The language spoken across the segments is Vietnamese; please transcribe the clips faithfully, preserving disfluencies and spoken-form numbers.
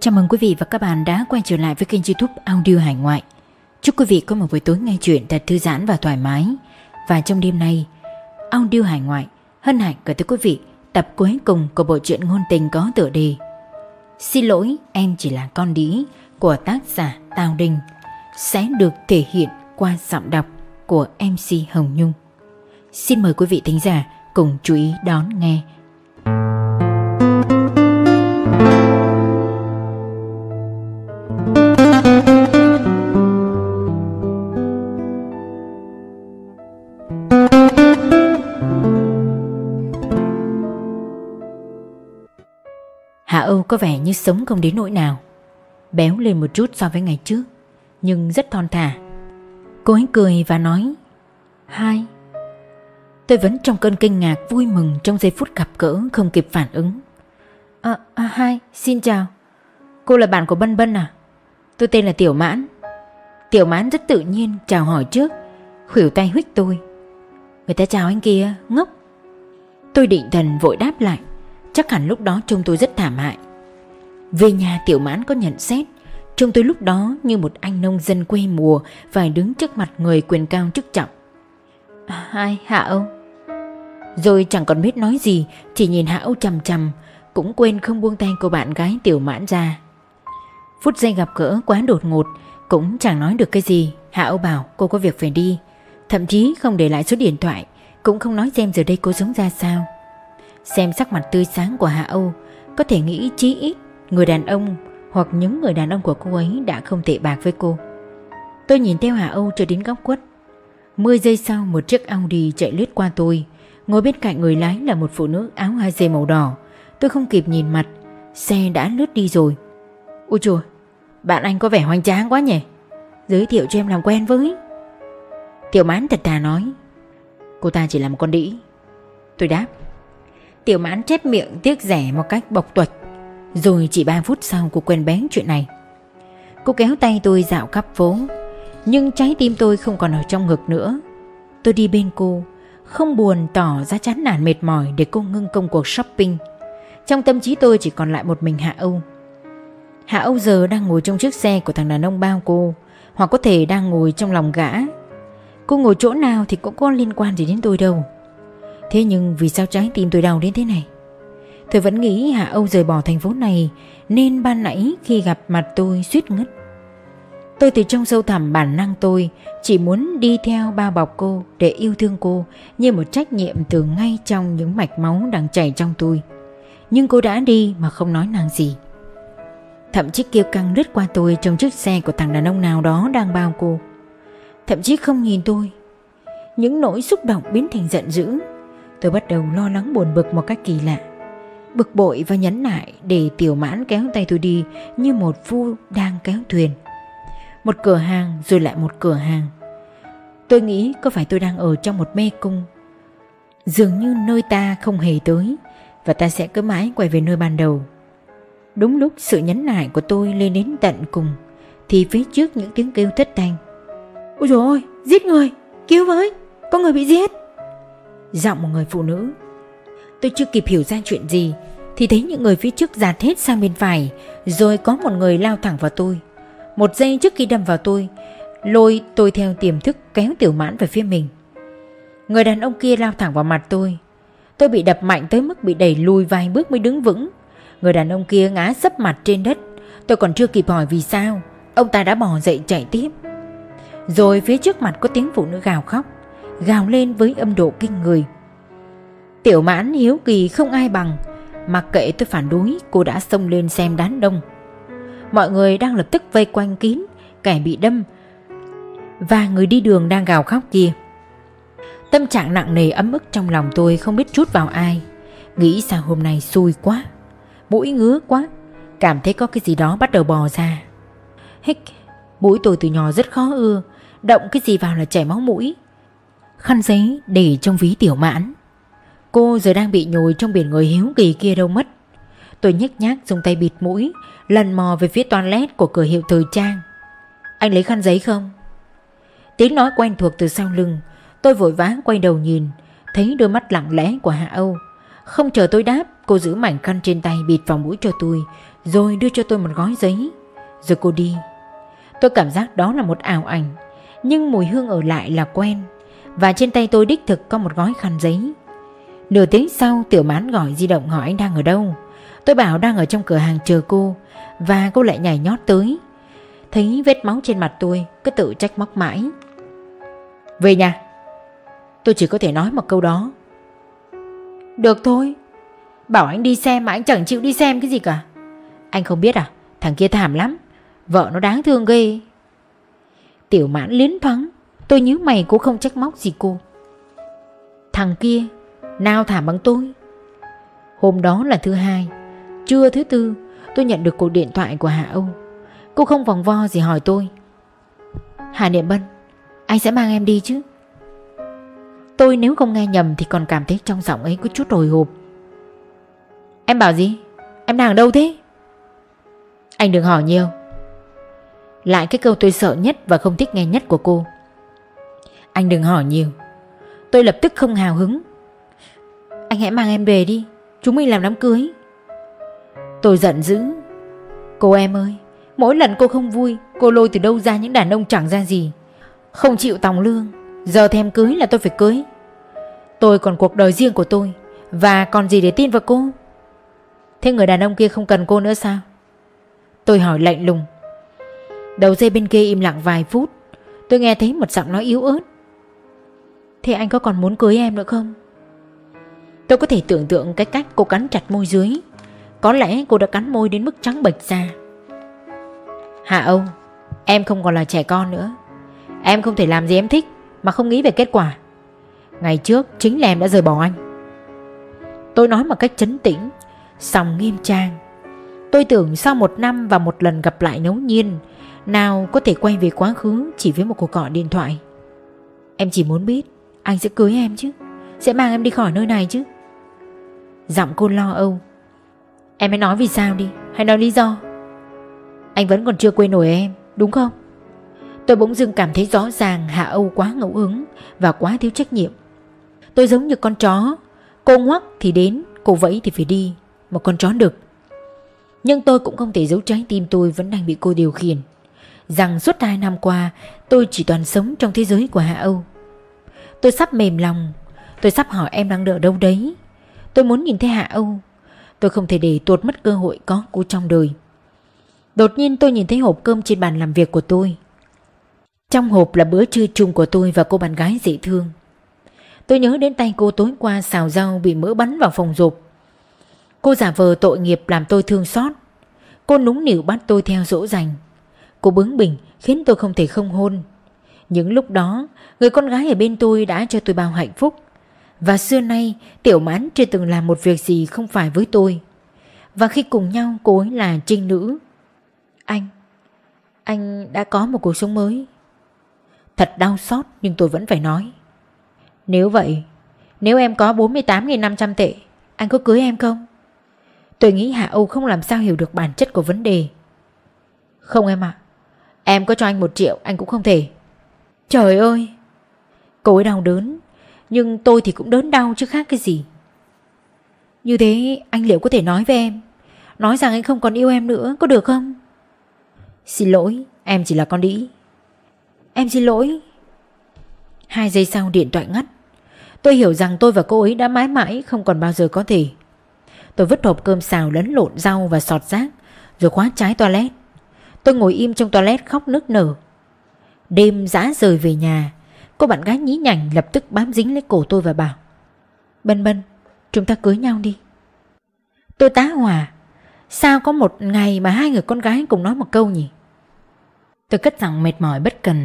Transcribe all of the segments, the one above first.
Chào mừng quý vị và các bạn đã quay trở lại với kênh YouTube Audio Hải Ngoại. Chúc quý vị có một buổi tối nghe chuyện thật thư giãn và thoải mái. Và trong đêm nay, Audio Hải Ngoại hân hạnh gửi tới quý vị tập cuối cùng của bộ truyện ngôn tình có tựa đề Xin lỗi em chỉ là con đĩ của tác giả Tào Đình sẽ được thể hiện qua giọng đọc của em xê Hồng Nhung. Xin mời quý vị thính giả cùng chú ý đón nghe. Hạ Âu có vẻ như sống không đến nỗi nào, béo lên một chút so với ngày trước, nhưng rất thon thả. Cô ấy cười và nói Hai. Tôi vẫn trong cơn kinh ngạc vui mừng trong giây phút gặp gỡ không kịp phản ứng. À, à Hai, xin chào. Cô là bạn của Bân Bân à? Tôi tên là Tiểu Mãn. Tiểu Mãn rất tự nhiên chào hỏi trước, khuỷu tay huých tôi. Người ta chào anh kia, ngốc. Tôi định thần vội đáp lại. Chắc hẳn lúc đó trông tôi rất thảm hại. Về nhà Tiểu Mãn có nhận xét trông tôi lúc đó như một anh nông dân quê mùa phải đứng trước mặt người quyền cao chức trọng. À, Hai, Hạ Âu. Rồi chẳng còn biết nói gì, chỉ nhìn Hạ Âu chằm chằm, cũng quên không buông tay cô bạn gái Tiểu Mãn ra. Phút giây gặp gỡ quá đột ngột, cũng chẳng nói được cái gì. Hạ Âu bảo cô có việc phải đi, thậm chí không để lại số điện thoại, cũng không nói xem giờ đây cô sống ra sao. Xem sắc mặt tươi sáng của Hạ Âu, có thể nghĩ chí ít người đàn ông hoặc những người đàn ông của cô ấy đã không tệ bạc với cô. Tôi nhìn theo Hạ Âu cho đến góc khuất. Mười giây sau một chiếc Audi chạy lướt qua tôi. Ngồi bên cạnh người lái là một phụ nữ áo hai dây màu đỏ. Tôi không kịp nhìn mặt, xe đã lướt đi rồi. Ôi trời, bạn anh có vẻ hoành tráng quá nhỉ. Giới thiệu cho em làm quen với. Tiểu Mãn thật thà nói. Cô ta chỉ là một con đĩ. Tôi đáp. Tiểu Mãn chép miệng tiếc rẻ một cách bộc tuệch. Rồi chỉ ba phút sau cô quên bén chuyện này. Cô kéo tay tôi dạo khắp phố, nhưng trái tim tôi không còn ở trong ngực nữa. Tôi đi bên cô, không buồn tỏ ra chán nản mệt mỏi để cô ngưng công cuộc shopping. Trong tâm trí tôi chỉ còn lại một mình Hạ Âu. Hạ Âu giờ đang ngồi trong chiếc xe của thằng đàn ông bao cô, hoặc có thể đang ngồi trong lòng gã. Cô ngồi chỗ nào thì cũng có liên quan gì đến tôi đâu. Thế nhưng vì sao trái tim tôi đau đến thế này? Tôi vẫn nghĩ Hạ Âu rời bỏ thành phố này, nên ban nãy khi gặp mặt tôi suýt ngất. Tôi từ trong sâu thẳm bản năng tôi chỉ muốn đi theo bao bọc cô để yêu thương cô như một trách nhiệm từ ngay trong những mạch máu đang chảy trong tôi. Nhưng cô đã đi mà không nói năng gì. Thậm chí kiêu căng lướt qua tôi trong chiếc xe của thằng đàn ông nào đó đang bao cô. Thậm chí không nhìn tôi. Những nỗi xúc động biến thành giận dữ. Tôi bắt đầu lo lắng buồn bực một cách kỳ lạ. Bực bội và nhẫn nại để Tiểu Mãn kéo tay tôi đi như một phu đang kéo thuyền. Một cửa hàng rồi lại một cửa hàng. Tôi nghĩ có phải tôi đang ở trong một mê cung, dường như nơi ta không hề tới, và ta sẽ cứ mãi quay về nơi ban đầu. Đúng lúc sự nhẫn nại của tôi lên đến tận cùng thì phía trước những tiếng kêu thất thanh. Ôi dồi ôi, giết người, cứu với, có người bị giết. Giọng một người phụ nữ. Tôi chưa kịp hiểu ra chuyện gì thì thấy những người phía trước dạt hết sang bên phải, rồi có một người lao thẳng vào tôi. Một giây trước khi đâm vào tôi, lôi tôi theo tiềm thức kéo Tiểu Mãn về phía mình. Người đàn ông kia lao thẳng vào mặt tôi. Tôi bị đập mạnh tới mức bị đẩy lùi vài bước mới đứng vững. Người đàn ông kia ngã sấp mặt trên đất. Tôi còn chưa kịp hỏi vì sao, ông ta đã bò dậy chạy tiếp. Rồi phía trước mặt có tiếng phụ nữ gào khóc, gào lên với âm độ kinh người. Tiểu Mãn hiếu kỳ không ai bằng, mặc kệ tôi phản đối, cô đã xông lên xem đám đông. Mọi người đang lập tức vây quanh kín kẻ bị đâm và người đi đường đang gào khóc kia. Tâm trạng nặng nề ấm ức trong lòng tôi không biết trút vào ai. Nghĩ sao hôm nay xui quá, mũi ngứa quá, cảm thấy có cái gì đó bắt đầu bò ra. Hích, mũi tôi từ nhỏ rất khó ưa, động cái gì vào là chảy máu mũi. Khăn giấy để trong ví Tiểu Mãn. Cô giờ đang bị nhồi trong biển người hiếu kỳ kia đâu mất. Tôi nhếch nhác dùng tay bịt mũi, lần mò về phía toilet của cửa hiệu thời trang. Anh lấy khăn giấy không? Tiếng nói quen thuộc từ sau lưng. Tôi vội vã quay đầu nhìn, thấy đôi mắt lặng lẽ của Hạ Âu. Không chờ tôi đáp, cô giữ mảnh khăn trên tay bịt vào mũi cho tôi, rồi đưa cho tôi một gói giấy. Rồi cô đi. Tôi cảm giác đó là một ảo ảnh, nhưng mùi hương ở lại là quen. Và trên tay tôi đích thực có một gói khăn giấy. Nửa tiếng sau, Tiểu Mãn gọi di động hỏi anh đang ở đâu. Tôi bảo đang ở trong cửa hàng chờ cô. Và cô lại nhảy nhót tới. Thấy vết máu trên mặt tôi, cứ tự trách móc mãi. Về nhà. Tôi chỉ có thể nói một câu đó. Được thôi. Bảo anh đi xem mà anh chẳng chịu đi xem cái gì cả. Anh không biết à, thằng kia thảm lắm. Vợ nó đáng thương ghê. Tiểu Mãn liến thoáng. Tôi nhíu mày cũng không trách móc gì cô. Thằng kia nào thảm bằng tôi. Hôm đó là thứ hai. Trưa thứ tư, tôi nhận được cuộc điện thoại của Hạ Âu. Cô không vòng vo gì hỏi tôi. Hà Niệm Bân, anh sẽ mang em đi chứ? Tôi nếu không nghe nhầm thì còn cảm thấy trong giọng ấy có chút hồi hộp. Em bảo gì? Em đang ở đâu thế? Anh đừng hỏi nhiều. Lại cái câu tôi sợ nhất và không thích nghe nhất của cô. Anh đừng hỏi nhiều. Tôi lập tức không hào hứng. Anh hãy mang em về đi, chúng mình làm đám cưới. Tôi giận dữ. Cô em ơi, mỗi lần cô không vui, cô lôi từ đâu ra những đàn ông chẳng ra gì, không chịu tòng lương. Giờ thèm cưới là tôi phải cưới. Tôi còn cuộc đời riêng của tôi, và còn gì để tin vào cô. Thế người đàn ông kia không cần cô nữa sao? Tôi hỏi lạnh lùng. Đầu dây bên kia im lặng vài phút. Tôi nghe thấy một giọng nói yếu ớt. Thế anh có còn muốn cưới em nữa không? Tôi có thể tưởng tượng cái cách cô cắn chặt môi dưới. Có lẽ cô đã cắn môi đến mức trắng bệch ra. Hạ Âu, em không còn là trẻ con nữa. Em không thể làm gì em thích mà không nghĩ về kết quả. Ngày trước chính là em đã rời bỏ anh. Tôi nói một cách trấn tĩnh, song nghiêm trang. Tôi tưởng sau một năm và một lần gặp lại ngẫu nhiên, nào có thể quay về quá khứ chỉ với một cuộc gọi điện thoại. Em chỉ muốn biết anh sẽ cưới em chứ, sẽ mang em đi khỏi nơi này chứ. Giọng cô lo âu. Em hãy nói vì sao đi, hãy nói lý do. Anh vẫn còn chưa quên nổi em, đúng không? Tôi bỗng dưng cảm thấy rõ ràng Hạ Âu quá ngẫu hứng và quá thiếu trách nhiệm. Tôi giống như con chó. Cô ngoắc thì đến, cô vẫy thì phải đi. Một con chó đực. Nhưng tôi cũng không thể giấu trái tim tôi vẫn đang bị cô điều khiển. Rằng suốt hai năm qua tôi chỉ toàn sống trong thế giới của Hạ Âu. Tôi sắp mềm lòng. Tôi sắp hỏi em đang đợi đâu đấy. Tôi muốn nhìn thấy Hạ Âu. Tôi không thể để tuột mất cơ hội có cô trong đời. Đột nhiên tôi nhìn thấy hộp cơm trên bàn làm việc của tôi. Trong hộp là bữa trưa chung của tôi và cô bạn gái dễ thương. Tôi nhớ đến tay cô tối qua xào rau bị mỡ bắn vào phòng rộp. Cô giả vờ tội nghiệp làm tôi thương xót. Cô nũng nịu bắt tôi theo dỗ dành. Cô bướng bỉnh khiến tôi không thể không hôn. Những lúc đó, người con gái ở bên tôi đã cho tôi bao hạnh phúc. Và xưa nay Tiểu Mãn chưa từng làm một việc gì không phải với tôi. Và khi cùng nhau cô ấy là trinh nữ. Anh Anh đã có một cuộc sống mới. Thật đau xót nhưng tôi vẫn phải nói. Nếu vậy, nếu em có bốn mươi tám nghìn năm trăm tệ, anh có cưới em không? Tôi nghĩ Hạ Âu không làm sao hiểu được bản chất của vấn đề. Không em ạ. Em có cho anh một triệu anh cũng không thể. Trời ơi. Cô ấy đau đớn, nhưng tôi thì cũng đớn đau chứ khác cái gì. Như thế anh liệu có thể nói với em, nói rằng anh không còn yêu em nữa, có được không? Xin lỗi, em chỉ là con đĩ. Em xin lỗi. Hai giây sau điện thoại ngắt. Tôi hiểu rằng tôi và cô ấy đã mãi mãi không còn bao giờ có thể. Tôi vứt hộp cơm xào lẫn lộn rau và sọt rác, rồi khóa trái toilet. Tôi ngồi im trong toilet khóc nức nở. Đêm dã rời về nhà, cô bạn gái nhí nhảnh lập tức bám dính lấy cổ tôi và bảo: Bân Bân, chúng ta cưới nhau đi. Tôi tá hỏa. Sao có một ngày mà hai người con gái cùng nói một câu nhỉ? Tôi cất giọng mệt mỏi bất cần.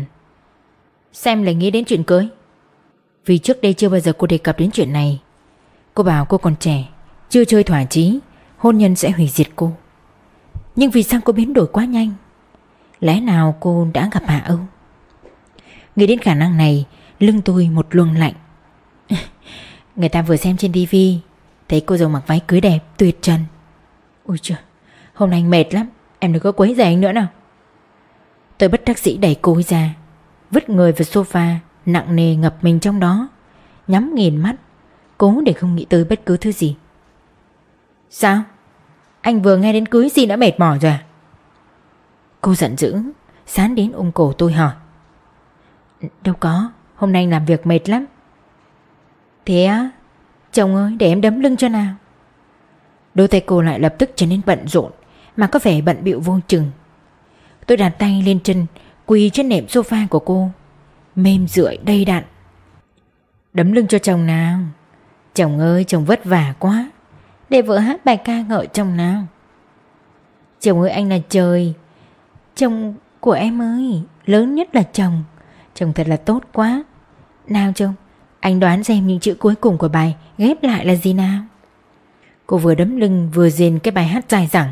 Xem lại nghĩ đến chuyện cưới. Vì trước đây chưa bao giờ cô đề cập đến chuyện này. Cô bảo cô còn trẻ, chưa chơi thỏa chí, hôn nhân sẽ hủy diệt cô. Nhưng vì sao cô biến đổi quá nhanh? Lẽ nào cô đã gặp Hạ Âu? Nghĩ đến khả năng này, lưng tôi một luồng lạnh. Người ta vừa xem trên tivi, thấy cô dâu mặc váy cưới đẹp, tuyệt trần. Ôi trời, hôm nay anh mệt lắm, em đừng có quấy rầy anh nữa nào. Tôi bất đắc dĩ đẩy cô ấy ra, vứt người vào sofa, nặng nề ngập mình trong đó, nhắm nghiền mắt, cố để không nghĩ tới bất cứ thứ gì. Sao? Anh vừa nghe đến cưới xin đã mệt mỏi rồi à? Cô giận dữ, sán đến ôm cổ tôi hỏi. Đâu có, hôm nay anh làm việc mệt lắm. Thế á? Chồng ơi, để em đấm lưng cho nào. Đôi tay cô lại lập tức trở nên bận rộn, mà có vẻ bận bịu vô chừng. Tôi đặt tay lên chân, quỳ trên nệm sofa của cô, mềm rượi đầy đặn. Đấm lưng cho chồng nào. Chồng ơi, chồng vất vả quá, để vợ hát bài ca ngợi chồng nào. Chồng ơi, anh là trời. Chồng của em ơi, lớn nhất là chồng. Chồng thật là tốt quá. Nào chồng, anh đoán xem những chữ cuối cùng của bài ghép lại là gì nào. Cô vừa đấm lưng vừa rền cái bài hát dài dẳng.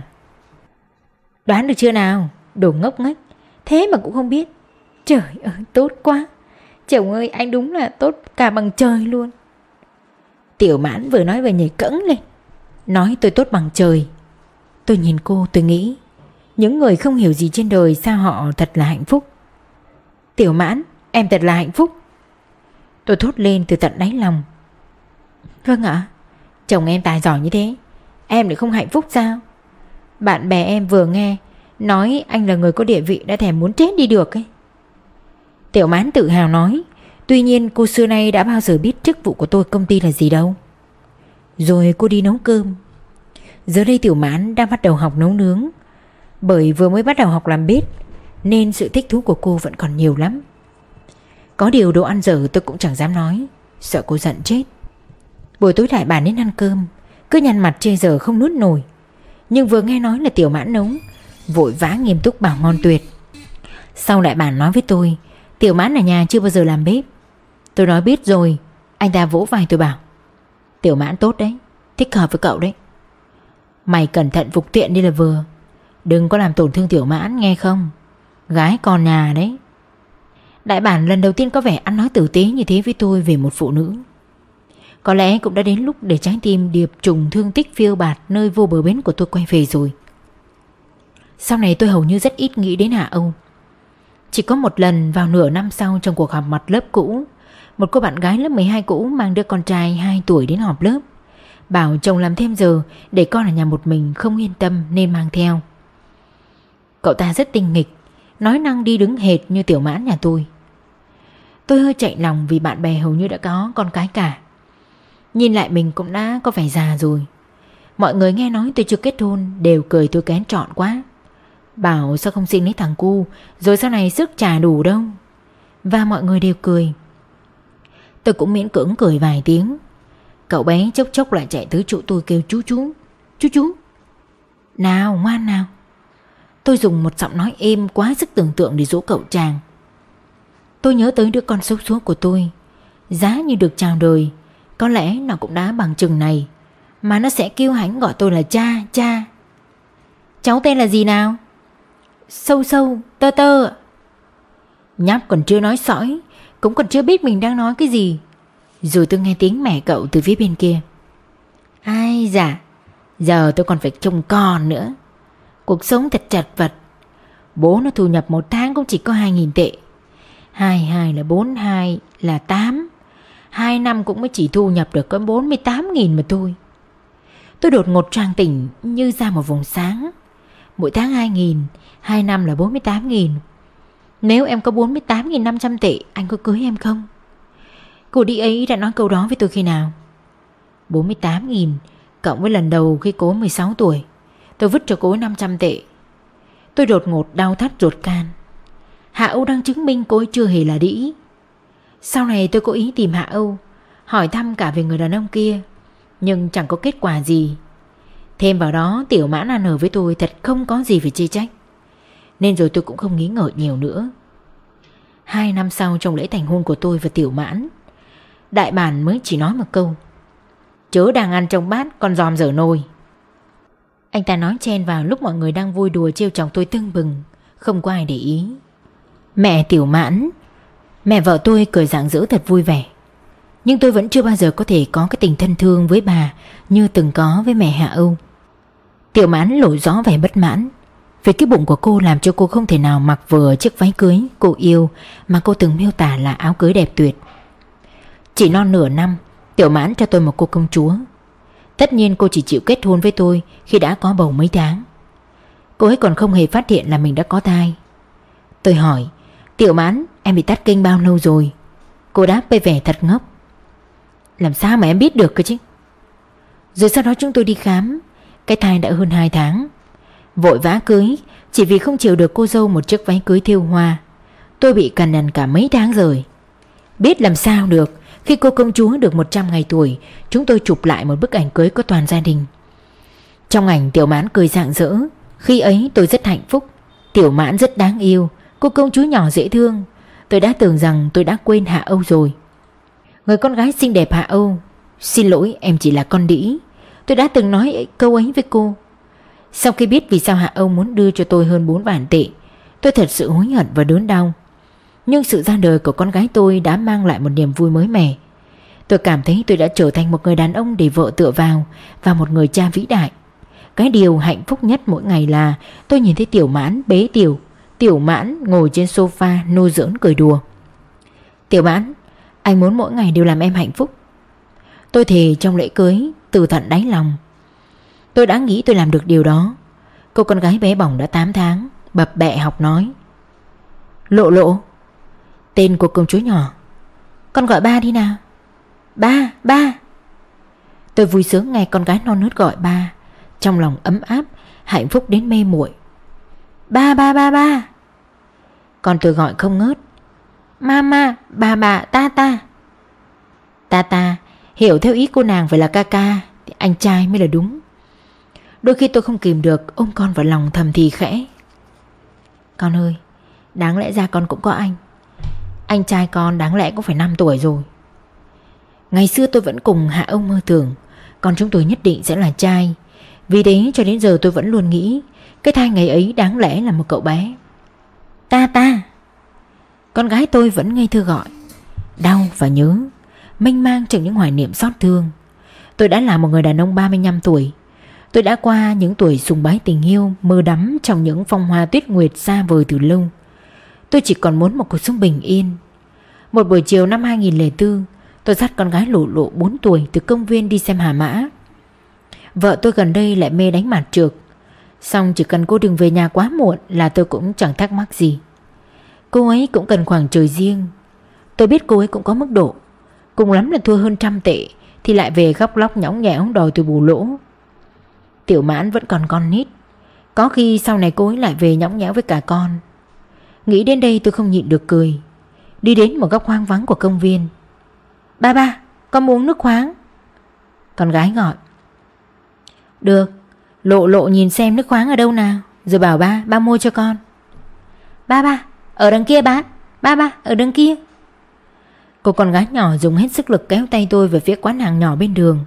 Đoán được chưa nào? Đồ ngốc nghếch, thế mà cũng không biết. Trời ơi, tốt quá. Chồng ơi, anh đúng là tốt cả bằng trời luôn. Tiểu Mãn vừa nói vừa nhảy cẫng lên, nói tôi tốt bằng trời. Tôi nhìn cô, tôi nghĩ những người không hiểu gì trên đời sao họ thật là hạnh phúc. Tiểu Mãn, em thật là hạnh phúc. Tôi thốt lên từ tận đáy lòng. Vâng ạ. Chồng em tài giỏi như thế, em lại không hạnh phúc sao? Bạn bè em vừa nghe nói anh là người có địa vị đã thèm muốn chết đi được ấy. Tiểu Mãn tự hào nói. Tuy nhiên cô xưa nay đã bao giờ biết chức vụ của tôi công ty là gì đâu. Rồi cô đi nấu cơm. Giờ đây Tiểu Mãn đang bắt đầu học nấu nướng. Bởi vừa mới bắt đầu học làm bếp nên sự thích thú của cô vẫn còn nhiều lắm. Có điều đồ ăn dở tôi cũng chẳng dám nói, sợ cô giận chết. Buổi tối đại bản đến ăn cơm, cứ nhăn mặt chê giờ không nuốt nổi. Nhưng vừa nghe nói là Tiểu Mãn nấu, vội vã nghiêm túc bảo ngon tuyệt. Sau đại bản nói với tôi Tiểu Mãn ở nhà chưa bao giờ làm bếp. Tôi nói biết rồi. Anh ta vỗ vai tôi bảo, Tiểu Mãn tốt đấy, thích hợp với cậu đấy. Mày cẩn thận phục tiện đi là vừa. Đừng có làm tổn thương Tiểu Mãn nghe không? Gái con nhà đấy. Đại bản lần đầu tiên có vẻ ăn nói tử tế như thế với tôi về một phụ nữ. Có lẽ cũng đã đến lúc để trái tim điệp trùng thương tích phiêu bạt nơi vô bờ bến của tôi quay về rồi. Sau này tôi hầu như rất ít nghĩ đến Hạ Âu. Chỉ có một lần vào nửa năm sau trong cuộc họp mặt lớp cũ, một cô bạn gái lớp mười hai cũ mang đứa con trai hai tuổi đến họp lớp, bảo chồng làm thêm giờ để con ở nhà một mình không yên tâm nên mang theo. Cậu ta rất tinh nghịch, nói năng đi đứng hệt như Tiểu Mãn nhà tôi. Tôi hơi chạy lòng vì bạn bè hầu như đã có con cái cả. Nhìn lại mình cũng đã có vẻ già rồi. Mọi người nghe nói tôi chưa kết hôn đều cười tôi kén chọn quá, bảo sao không xin lấy thằng cu, rồi sau này sức chả đủ đâu. Và mọi người đều cười. Tôi cũng miễn cưỡng cười vài tiếng. Cậu bé chốc chốc lại chạy tới chỗ tôi kêu chú chú, chú chú. Nào ngoan nào. Tôi dùng một giọng nói êm quá sức tưởng tượng để dỗ cậu chàng. Tôi nhớ tới đứa con xấu số của tôi. Giá như được chào đời, có lẽ nó cũng đã bằng chừng này, mà nó sẽ kêu hãnh gọi tôi là cha, cha. Cháu tên là gì nào? Sâu sâu, tơ tơ. Nhóc còn chưa nói sõi, cũng còn chưa biết mình đang nói cái gì, rồi tôi nghe tiếng mẹ cậu từ phía bên kia. Ai dạ, giờ tôi còn phải trông con nữa. Cuộc sống thật chật vật. Bố nó thu nhập một tháng cũng chỉ có hai nghìn tệ. Hai hai là bốn, hai là tám. Hai năm cũng mới chỉ thu nhập được có bốn mươi tám nghìn mà thôi. Tôi đột ngột choàng tỉnh như ra một vùng sáng. Mỗi tháng hai nghìn, hai năm là bốn mươi tám nghìn. Nếu em có bốn mươi tám nghìn năm trăm tệ, anh có cưới em không? Cô đi ấy đã nói câu đó với tôi khi nào? bốn mươi tám nghìn cộng với lần đầu khi cô mười sáu tuổi, tôi vứt cho cô năm trăm tệ. Tôi đột ngột đau thắt ruột can. Hạ Âu đang chứng minh cô ấy chưa hề là đĩ. Sau này tôi có ý tìm Hạ Âu, hỏi thăm cả về người đàn ông kia, nhưng chẳng có kết quả gì. Thêm vào đó Tiểu Mãn ăn ở với tôi thật không có gì phải chê trách, nên rồi tôi cũng không nghĩ ngợi nhiều nữa. Hai năm sau trong lễ thành hôn của tôi và Tiểu Mãn, đại bản mới chỉ nói một câu: chớ đang ăn trong bát con giòm dở nồi. Anh ta nói chen vào lúc mọi người đang vui đùa trêu chọc tôi tưng bừng, không có ai để ý. Mẹ Tiểu Mãn, mẹ vợ tôi cười rạng rỡ thật vui vẻ. Nhưng tôi vẫn chưa bao giờ có thể có cái tình thân thương với bà như từng có với mẹ Hạ Âu. Tiểu Mãn lộ rõ vẻ bất mãn vì cái bụng của cô làm cho cô không thể nào mặc vừa chiếc váy cưới cô yêu mà cô từng miêu tả là áo cưới đẹp tuyệt. Chỉ non nửa năm, Tiểu Mãn cho tôi một cô công chúa. Tất nhiên cô chỉ chịu kết hôn với tôi khi đã có bầu mấy tháng. Cô ấy còn không hề phát hiện là mình đã có thai. Tôi hỏi: Tiểu Mãn, em bị tắc kinh bao lâu rồi? Cô đáp với vẻ thật ngốc: Làm sao mà em biết được cơ chứ? Rồi sau đó chúng tôi đi khám. Cái thai đã hơn hai tháng. Vội vã cưới chỉ vì không chịu được cô dâu một chiếc váy cưới thêu hoa. Tôi bị cằn nhằn cả mấy tháng rồi. Biết làm sao được, khi cô công chúa được một trăm ngày tuổi, chúng tôi chụp lại một bức ảnh cưới có toàn gia đình. Trong ảnh Tiểu Mãn cười rạng rỡ. Khi ấy tôi rất hạnh phúc. Tiểu Mãn rất đáng yêu, cô công chúa nhỏ dễ thương. Tôi đã tưởng rằng tôi đã quên Hạ Âu rồi. Người con gái xinh đẹp Hạ Âu, xin lỗi, em chỉ là con đĩ. Tôi đã từng nói câu ấy với cô. Sau khi biết vì sao Hạ Âu muốn đưa cho tôi hơn bốn vạn tệ, tôi thật sự hối hận và đớn đau. Nhưng sự ra đời của con gái tôi đã mang lại một niềm vui mới mẻ. Tôi cảm thấy tôi đã trở thành một người đàn ông để vợ tựa vào và một người cha vĩ đại. Cái điều hạnh phúc nhất mỗi ngày là tôi nhìn thấy Tiểu Mãn bế Tiểu Tiểu Mãn ngồi trên sofa nô giỡn cười đùa. Tiểu Mãn, anh muốn mỗi ngày đều làm em hạnh phúc. Tôi thề trong lễ cưới từ tận đáy lòng. Tôi đã nghĩ tôi làm được điều đó. Cô con gái bé bỏng đã tám tháng, bập bẹ học nói: Lộ Lộ, tên của công chúa nhỏ. Con gọi ba đi nào. Ba, ba. Tôi vui sướng nghe con gái non nớt gọi ba, trong lòng ấm áp, hạnh phúc đến mê muội. Ba, ba, ba, ba. Còn tôi gọi không ngớt: Mama, bà bà, ta ta. Ta ta, hiểu theo ý cô nàng phải là ca ca, thì anh trai mới là đúng. Đôi khi tôi không kìm được ôm con vào lòng thầm thì khẽ: Con ơi, đáng lẽ ra con cũng có anh. Anh trai con đáng lẽ cũng phải năm tuổi rồi. Ngày xưa tôi vẫn cùng Hạ Âu mơ tưởng con chúng tôi nhất định sẽ là trai. Vì thế cho đến giờ tôi vẫn luôn nghĩ cái thai ngày ấy đáng lẽ là một cậu bé. Ta ta. Con gái tôi vẫn ngây thơ gọi. Đau và nhớ, mênh mang trong những hoài niệm xót thương. Tôi đã là một người đàn ông ba mươi lăm tuổi. Tôi đã qua những tuổi sùng bái tình yêu, mơ đắm trong những phong hoa tuyết nguyệt xa vời từ lâu. Tôi chỉ còn muốn một cuộc sống bình yên. Một buổi chiều năm hai nghìn lẻ bốn, tôi dắt con gái Lộ Lộ bốn tuổi từ công viên đi xem Hà Mã. Vợ tôi gần đây lại mê đánh mặt trược. Xong chỉ cần cô đừng về nhà quá muộn là tôi cũng chẳng thắc mắc gì. Cô ấy cũng cần khoảng trời riêng. Tôi biết cô ấy cũng có mức độ. Cùng lắm là thua hơn trăm tệ thì lại về khóc lóc nhõng nhẽo đòi tôi bù lỗ. Tiểu Mãn vẫn còn con nít. Có khi sau này cô ấy lại về nhõng nhẽo với cả con. Nghĩ đến đây tôi không nhịn được cười. Đi đến một góc hoang vắng của công viên. Ba ba, con muốn uống nước khoáng. Con gái gọi. Được, Lộ Lộ nhìn xem nước khoáng ở đâu nào, rồi bảo ba, ba mua cho con. Ba ba, ở đằng kia bác. Ba ba, ở đằng kia. Cô con gái nhỏ dùng hết sức lực kéo tay tôi về phía quán hàng nhỏ bên đường.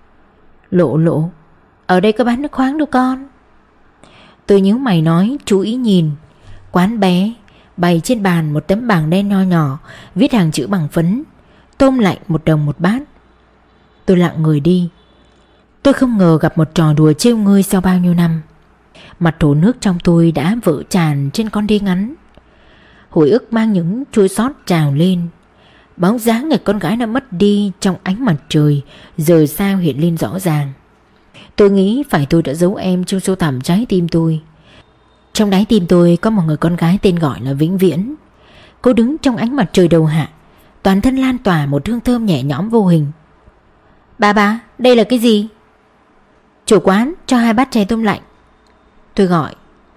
Lộ Lộ, ở đây có bán nước khoáng đâu con. Tôi nhíu mày nói, chú ý nhìn. Quán bé, bày trên bàn một tấm bảng đen nho nhỏ, viết hàng chữ bằng phấn: tôm lạnh một đồng một bát. Tôi lặng người đi. Tôi không ngờ gặp một trò đùa trêu ngươi sau bao nhiêu năm. Mặt thổ nước trong tôi đã vỡ tràn trên con đê ngắn. Hồi ức mang những chua xót trào lên. Bóng dáng người con gái đã mất đi trong ánh mặt trời giờ sao hiện lên rõ ràng. Tôi nghĩ phải tôi đã giấu em trong sâu thẳm trái tim tôi. Trong đáy tim tôi có một người con gái tên gọi là Vĩnh Viễn. Cô đứng trong ánh mặt trời đầu hạ, toàn thân lan tỏa một hương thơm nhẹ nhõm vô hình. Bà bà, đây là cái gì? Chủ quán, cho hai bát chè tôm lạnh. Tôi gọi.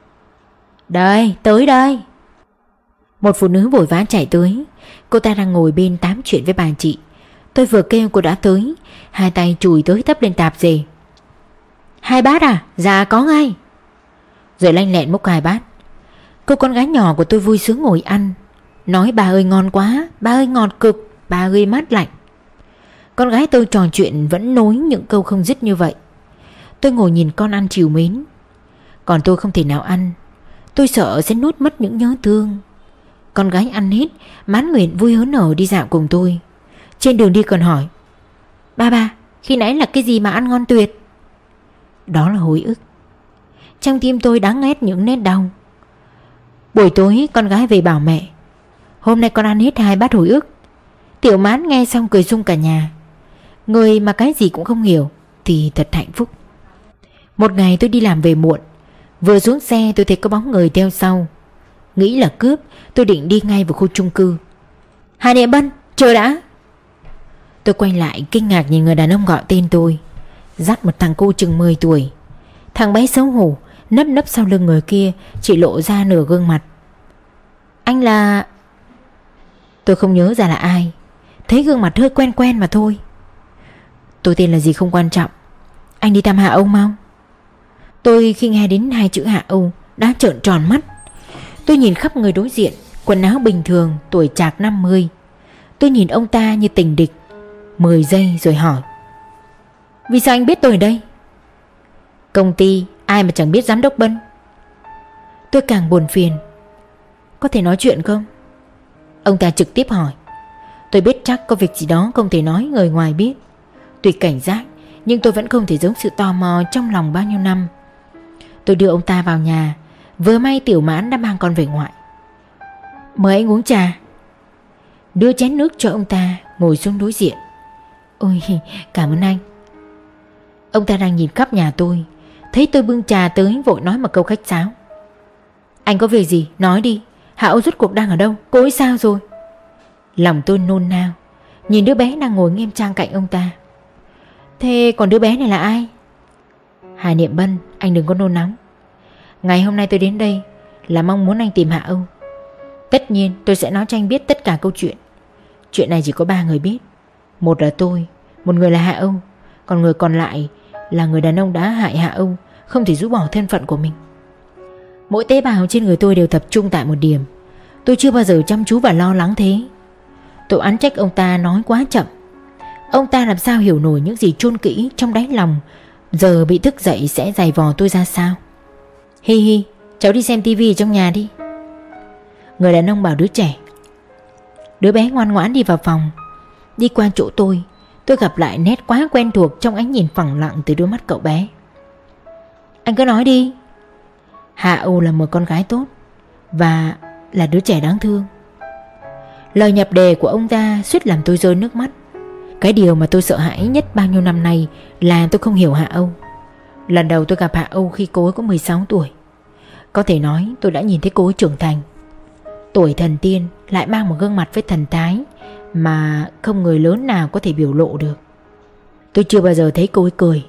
Đây, tới đây. Một phụ nữ vội vã chạy tới. Cô ta đang ngồi bên tám chuyện với bà chị. Tôi vừa kêu cô đã tới, hai tay chùi tới tấp lên tạp dề. Hai bát à? Dạ có ngay. Rồi lanh lẹn múc hai bát. Cô con gái nhỏ của tôi vui sướng ngồi ăn, nói bà ơi ngon quá, bà ơi ngọt cực, bà ơi mát lạnh. Con gái tôi trò chuyện vẫn nối những câu không dứt như vậy. Tôi ngồi nhìn con ăn trìu mến. Còn tôi không thể nào ăn. Tôi sợ sẽ nuốt mất những nhớ thương. Con gái ăn hết, mãn nguyện vui hớn hở đi dạo cùng tôi. Trên đường đi còn hỏi: Ba ba, khi nãy là cái gì mà ăn ngon tuyệt? Đó là hồi ức. Trong tim tôi đáng ghét những nét đau. Buổi tối con gái về bảo mẹ: Hôm nay con ăn hết hai bát hồi ức. Tiểu Mãn nghe xong cười rung cả nhà. Người mà cái gì cũng không hiểu thì thật hạnh phúc. Một ngày tôi đi làm về muộn. Vừa xuống xe tôi thấy có bóng người theo sau. Nghĩ là cướp, tôi định đi ngay vào khu chung cư. Hà Niệm Bân, chờ đã. Tôi quay lại kinh ngạc nhìn người đàn ông gọi tên tôi, dắt một thằng cô chừng mười tuổi. Thằng bé xấu hổ nấp nấp sau lưng người kia, chỉ lộ ra nửa gương mặt. Anh là... Tôi không nhớ ra là ai, thấy gương mặt hơi quen quen mà thôi. Tôi tên là gì không quan trọng. Anh đi thăm Hạ Âu mau. Tôi khi nghe đến hai chữ Hạ Âu đã trợn tròn mắt. Tôi nhìn khắp người đối diện, quần áo bình thường, tuổi chạc năm mươi. Tôi nhìn ông ta như tình địch. Mười giây rồi hỏi: Vì sao anh biết tôi ở đây? Công ty ai mà chẳng biết giám đốc Bân. Tôi càng buồn phiền. Có thể nói chuyện không? Ông ta trực tiếp hỏi. Tôi biết chắc có việc gì đó không thể nói người ngoài biết. Tuy cảnh giác nhưng tôi vẫn không thể giấu sự tò mò trong lòng bao nhiêu năm. Tôi đưa ông ta vào nhà. Vừa may Tiểu Mãn đã mang con về ngoại. Mời anh uống trà. Đưa chén nước cho ông ta, ngồi xuống đối diện. Ôi cảm ơn anh. Ông ta đang nhìn khắp nhà tôi, thấy tôi bưng trà tới vội nói một câu khách sáo. Anh có việc gì nói đi. Hạ Âu rốt cuộc đang ở đâu? Cô ấy sao rồi? Lòng tôi nôn nao nhìn đứa bé đang ngồi nghiêm trang cạnh ông ta. Thế còn đứa bé này là ai? Hà Niệm Bân, anh đừng có nôn nóng. Ngày hôm nay tôi đến đây là mong muốn anh tìm Hạ Âu. Tất nhiên tôi sẽ nói cho anh biết tất cả câu chuyện. Chuyện này chỉ có ba người biết. Một là tôi, một người là Hạ Âu, còn người còn lại là người đàn ông đã hại Hạ Âu, không thể rũ bỏ thân phận của mình. Mỗi tế bào trên người tôi đều tập trung tại một điểm. Tôi chưa bao giờ chăm chú và lo lắng thế. Tôi oán trách ông ta nói quá chậm. Ông ta làm sao hiểu nổi những gì chôn kỹ trong đáy lòng, giờ bị thức dậy sẽ giày vò tôi ra sao. Hi hi, cháu đi xem tivi trong nhà đi. Người đàn ông bảo đứa trẻ. Đứa bé ngoan ngoãn đi vào phòng. Đi qua chỗ tôi, tôi gặp lại nét quá quen thuộc trong ánh nhìn phẳng lặng từ đôi mắt cậu bé. Anh cứ nói đi. Hạ Âu là một con gái tốt và là đứa trẻ đáng thương. Lời nhập đề của ông ta suýt làm tôi rơi nước mắt. Cái điều mà tôi sợ hãi nhất bao nhiêu năm nay là tôi không hiểu Hạ Âu. Lần đầu tôi gặp Hạ Âu khi cô ấy có mười sáu tuổi. Có thể nói tôi đã nhìn thấy cô ấy trưởng thành. Tuổi thần tiên lại mang một gương mặt với thần thái mà không người lớn nào có thể biểu lộ được. Tôi chưa bao giờ thấy cô ấy cười.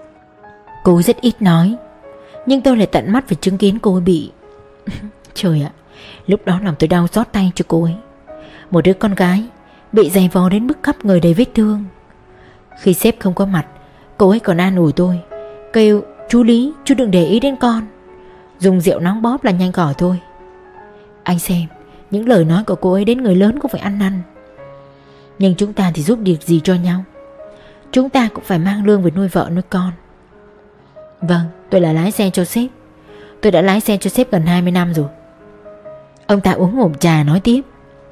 Cô ấy rất ít nói, nhưng tôi lại tận mắt phải chứng kiến cô ấy bị... Trời ạ, lúc đó lòng tôi đau xót tay cho cô ấy. Một đứa con gái bị giày vò đến mức khắp người đầy vết thương. Khi sếp không có mặt, cô ấy còn an ủi tôi, kêu chú Lý, chú đừng để ý đến con, dùng rượu nóng bóp là nhanh khỏi thôi. Anh xem, những lời nói của cô ấy đến người lớn cũng phải ăn năn. Nhưng chúng ta thì giúp được gì cho nhau? Chúng ta cũng phải mang lương về nuôi vợ nuôi con. Vâng, tôi là lái xe cho sếp. Tôi đã lái xe cho sếp gần hai mươi năm rồi. Ông ta uống ngụm trà nói tiếp.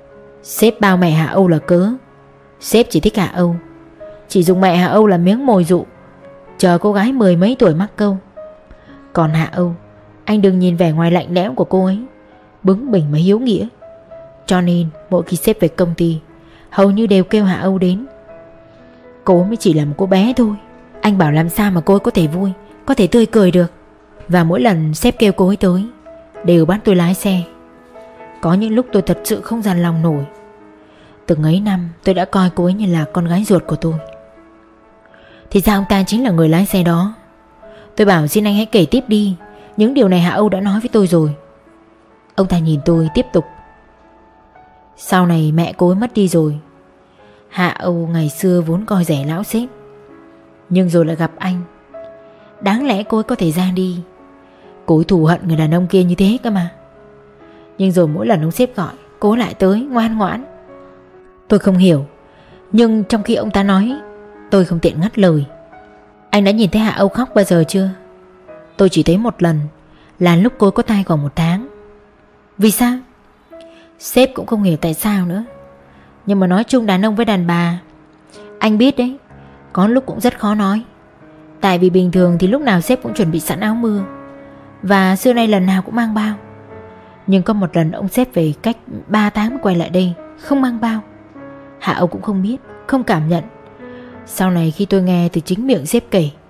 Sếp bao mẹ Hạ Âu là cớ. Sếp chỉ thích Hạ Âu, chỉ dùng mẹ Hạ Âu là miếng mồi dụ, chờ cô gái mười mấy tuổi mắc câu. Còn Hạ Âu, anh đừng nhìn vẻ ngoài lạnh lẽo của cô ấy, bướng bỉnh mà hiếu nghĩa. Cho nên mỗi khi sếp về công ty, hầu như đều kêu Hạ Âu đến. Cô mới chỉ là một cô bé thôi. Anh bảo làm sao mà cô ấy có thể vui, có thể tươi cười được. Và mỗi lần sếp kêu cô ấy tới, đều bắt tôi lái xe. Có những lúc tôi thật sự không dằn lòng nổi. Từng ấy năm tôi đã coi cô ấy như là con gái ruột của tôi. Thì ra ông ta chính là người lái xe đó. Tôi bảo xin anh hãy kể tiếp đi. Những điều này Hạ Âu đã nói với tôi rồi. Ông ta nhìn tôi tiếp tục. Sau này mẹ cô ấy mất đi rồi. Hạ Âu ngày xưa vốn coi rẻ lão sếp, nhưng rồi lại gặp anh. Đáng lẽ cô ấy có thể ra đi. Cô ấy thù hận người đàn ông kia như thế cơ mà. Nhưng rồi mỗi lần ông sếp gọi, cô ấy lại tới ngoan ngoãn. Tôi không hiểu, nhưng trong khi ông ta nói, tôi không tiện ngắt lời. Anh đã nhìn thấy Hạ Âu khóc bao giờ chưa? Tôi chỉ thấy một lần, là lúc cô ấy có thai khoảng một tháng. Vì sao? Sếp cũng không hiểu tại sao nữa. Nhưng mà nói chung đàn ông với đàn bà, anh biết đấy, có lúc cũng rất khó nói. Tại vì bình thường thì lúc nào sếp cũng chuẩn bị sẵn áo mưa, và xưa nay lần nào cũng mang bao. Nhưng có một lần ông sếp về cách ba tháng quay lại đây, không mang bao. Hạ Âu cũng không biết, không cảm nhận. Sau này khi tôi nghe từ chính miệng sếp kể,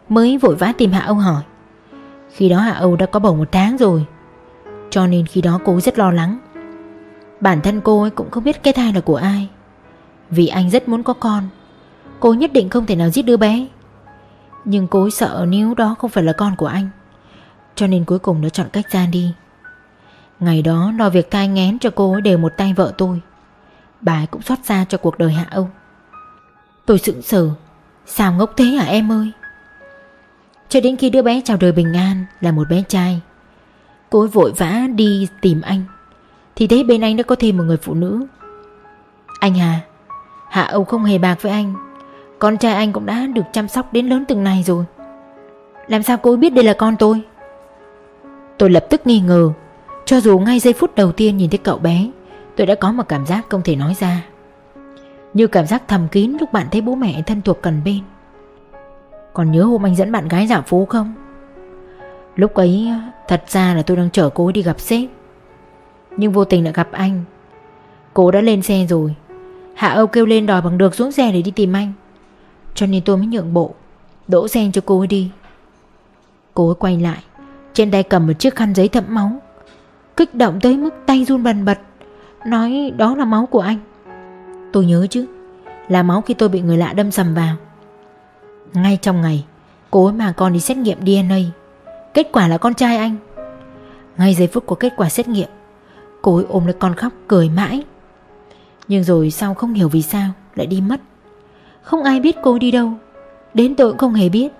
mới vội vã tìm Hạ Âu hỏi. Khi đó Hạ Âu đã có bầu một tháng rồi, cho nên khi đó cô rất lo lắng. Bản thân cô ấy cũng không biết cái thai là của ai. Vì anh rất muốn có con, cô nhất định không thể nào giết đứa bé. Nhưng cô ấy sợ nếu đó không phải là con của anh, cho nên cuối cùng đã chọn cách ra đi. Ngày đó lo việc thai nghén cho cô ấy đều một tay vợ tôi. Bà ấy cũng xót xa cho cuộc đời Hạ Âu. Tôi sững sờ. Sao ngốc thế hả em ơi? Cho đến khi đứa bé chào đời bình an là một bé trai, cô ấy vội vã đi tìm anh, thì thấy bên anh đã có thêm một người phụ nữ. Anh Hà, Hạ Âu không hề bạc với anh. Con trai anh cũng đã được chăm sóc đến lớn từng này rồi. Làm sao cô ấy biết đây là con tôi? Tôi lập tức nghi ngờ. Cho dù ngay giây phút đầu tiên nhìn thấy cậu bé, tôi đã có một cảm giác không thể nói ra, như cảm giác thầm kín lúc bạn thấy bố mẹ thân thuộc gần bên. Còn nhớ hôm anh dẫn bạn gái dạo phố không? Lúc ấy thật ra là tôi đang chở cô ấy đi gặp sếp, nhưng vô tình lại gặp anh. Cô đã lên xe rồi. Hạ Âu kêu lên đòi bằng được xuống xe để đi tìm anh, cho nên tôi mới nhượng bộ, đỗ xe cho cô ấy đi. Cô ấy quay lại, trên tay cầm một chiếc khăn giấy thấm máu, kích động tới mức tay run bần bật, nói đó là máu của anh. Tôi nhớ chứ, là máu khi tôi bị người lạ đâm sầm vào. Ngay trong ngày cô ấy mang con đi xét nghiệm đê en a, kết quả là con trai anh. Ngay giây phút của kết quả xét nghiệm, cô ấy ôm lấy con khóc cười mãi. Nhưng rồi sau không hiểu vì sao lại đi mất. Không ai biết cô đi đâu, đến tôi cũng không hề biết.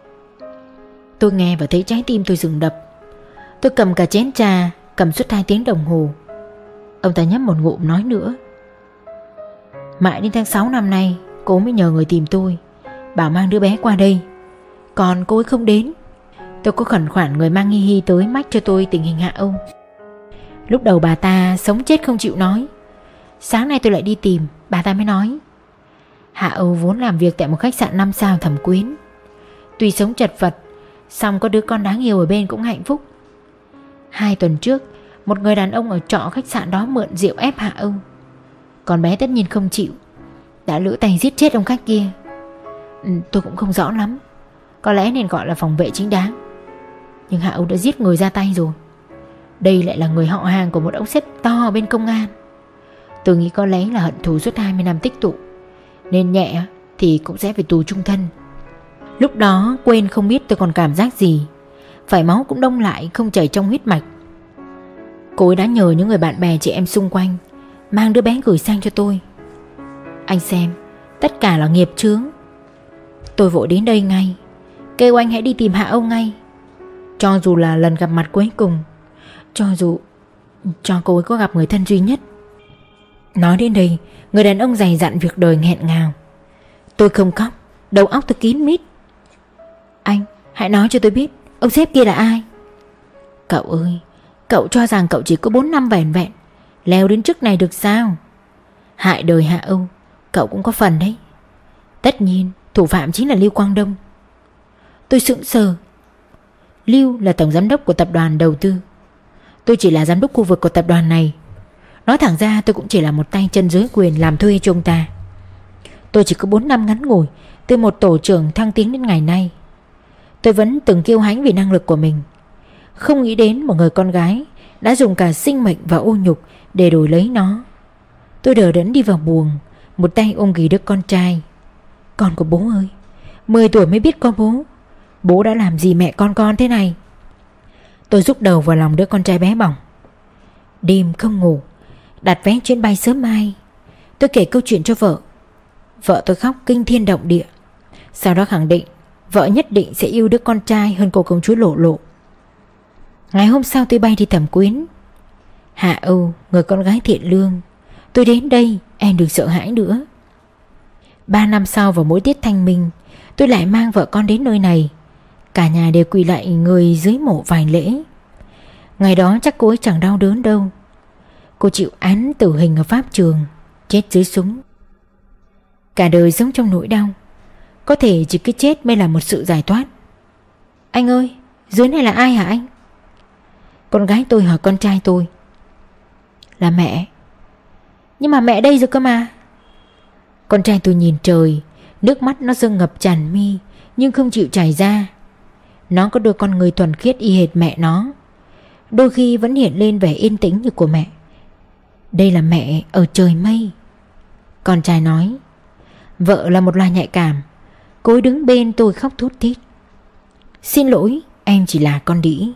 Tôi nghe và thấy trái tim tôi dừng đập. Tôi cầm cả chén trà, cầm suốt hai tiếng đồng hồ. Ông ta nhấp một ngụm nói nữa. Mãi đến tháng sáu năm nay cô mới nhờ người tìm tôi, bảo mang đứa bé qua đây. Còn cô ấy không đến. Tôi có khẩn khoản người mang Nghi Hi tới mách cho tôi tình hình Hạ Âu. Lúc đầu bà ta sống chết không chịu nói. Sáng nay tôi lại đi tìm, bà ta mới nói Hạ Âu vốn làm việc tại một khách sạn năm sao Thẩm Quyến. Tuy sống chật vật, song có đứa con đáng yêu ở bên cũng hạnh phúc. Hai tuần trước, một người đàn ông ở trọ khách sạn đó mượn rượu ép Hạ Âu. Con bé tất nhiên không chịu, đã lỡ tay giết chết ông khách kia. ừ, Tôi cũng không rõ lắm, có lẽ nên gọi là phòng vệ chính đáng. Nhưng Hạ Âu đã giết người ra tay rồi. Đây lại là người họ hàng của một ông sếp to ở bên công an. Tôi nghĩ có lẽ là hận thù suốt hai mươi năm tích tụ, nên nhẹ thì cũng sẽ phải tù chung thân. Lúc đó quên không biết tôi còn cảm giác gì. Phải máu cũng đông lại không chảy trong huyết mạch. Cô ấy đã nhờ những người bạn bè chị em xung quanh mang đứa bé gửi sang cho tôi. Anh xem, tất cả là nghiệp chướng. Tôi vội đến đây ngay, kêu anh hãy đi tìm Hạ Âu ngay. Cho dù là lần gặp mặt cuối cùng, cho dù cho cô ấy có gặp người thân duy nhất. Nói đến đây, người đàn ông dày dặn việc đời nghẹn ngào. Tôi không khóc, đầu óc tôi kín mít. Anh, hãy nói cho tôi biết ông sếp kia là ai. Cậu ơi, cậu cho rằng cậu chỉ có bốn năm vẻn vẹn, leo đến chức này được sao? Hại đời Hạ Âu, cậu cũng có phần đấy. Tất nhiên, thủ phạm chính là Lưu Quang Đông. Tôi sững sờ. Lưu là tổng giám đốc của tập đoàn đầu tư. Tôi chỉ là giám đốc khu vực của tập đoàn này. Nói thẳng ra tôi cũng chỉ là một tay chân dưới quyền làm thuê cho ông ta. Tôi chỉ có bốn năm ngắn ngủi từ một tổ trưởng thăng tiến đến ngày nay. Tôi vẫn từng kiêu hãnh vì năng lực của mình. Không nghĩ đến một người con gái đã dùng cả sinh mệnh và ô nhục để đổi lấy nó. Tôi đờ đẫn đi vào buồng, một tay ôm ghì đứa con trai. Con của bố ơi, mười tuổi mới biết có bố. Bố đã làm gì mẹ con con thế này? Tôi rúc đầu vào lòng đứa con trai bé bỏng. Đêm không ngủ, đặt vé chuyến bay sớm mai. Tôi kể câu chuyện cho vợ. Vợ tôi khóc kinh thiên động địa. Sau đó khẳng định vợ nhất định sẽ yêu đứa con trai hơn cô công chúa Lộ Lộ. Ngày hôm sau tôi bay đi Thẩm Quyến. Hạ Âu, người con gái thiện lương. Tôi đến đây, em đừng sợ hãi nữa. Ba năm sau vào mỗi tiết thanh minh, tôi lại mang vợ con đến nơi này. Cả nhà đều quỳ lại người dưới mộ vài lễ. Ngày đó chắc cô ấy chẳng đau đớn đâu. Cô chịu án tử hình ở pháp trường, chết dưới súng. Cả đời sống trong nỗi đau. Có thể chỉ cái chết mới là một sự giải thoát. Anh ơi, dưới này là ai hả anh? Con gái tôi hỏi con trai tôi. Là mẹ. Nhưng mà mẹ đây rồi cơ mà. Con trai tôi nhìn trời, nước mắt nó dâng ngập tràn mi, nhưng không chịu trải ra. Nó có đôi con người thuần khiết y hệt mẹ nó, đôi khi vẫn hiện lên vẻ yên tĩnh như của mẹ. Đây là mẹ ở trời mây. Con trai nói. Vợ là một loài nhạy cảm. Cô ấy đứng bên tôi khóc thút thít. Xin lỗi, em chỉ là con đĩ.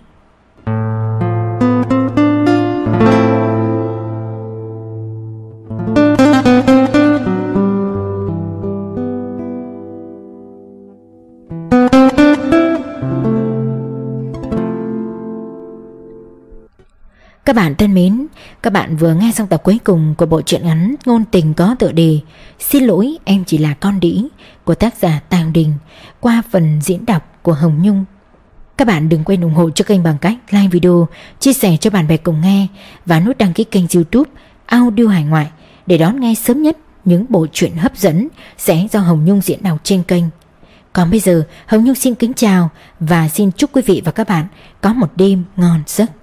Các bạn thân mến, các bạn vừa nghe xong tập cuối cùng của bộ truyện ngắn ngôn tình có tựa đề Xin lỗi em chỉ là con đĩ của tác giả Tào Đình qua phần diễn đọc của Hồng Nhung. Các bạn đừng quên ủng hộ cho kênh bằng cách like video, chia sẻ cho bạn bè cùng nghe và nút đăng ký kênh YouTube Audio Hải Ngoại để đón nghe sớm nhất những bộ truyện hấp dẫn sẽ do Hồng Nhung diễn đọc trên kênh. Còn bây giờ, Hồng Nhung xin kính chào và xin chúc quý vị và các bạn có một đêm ngon giấc.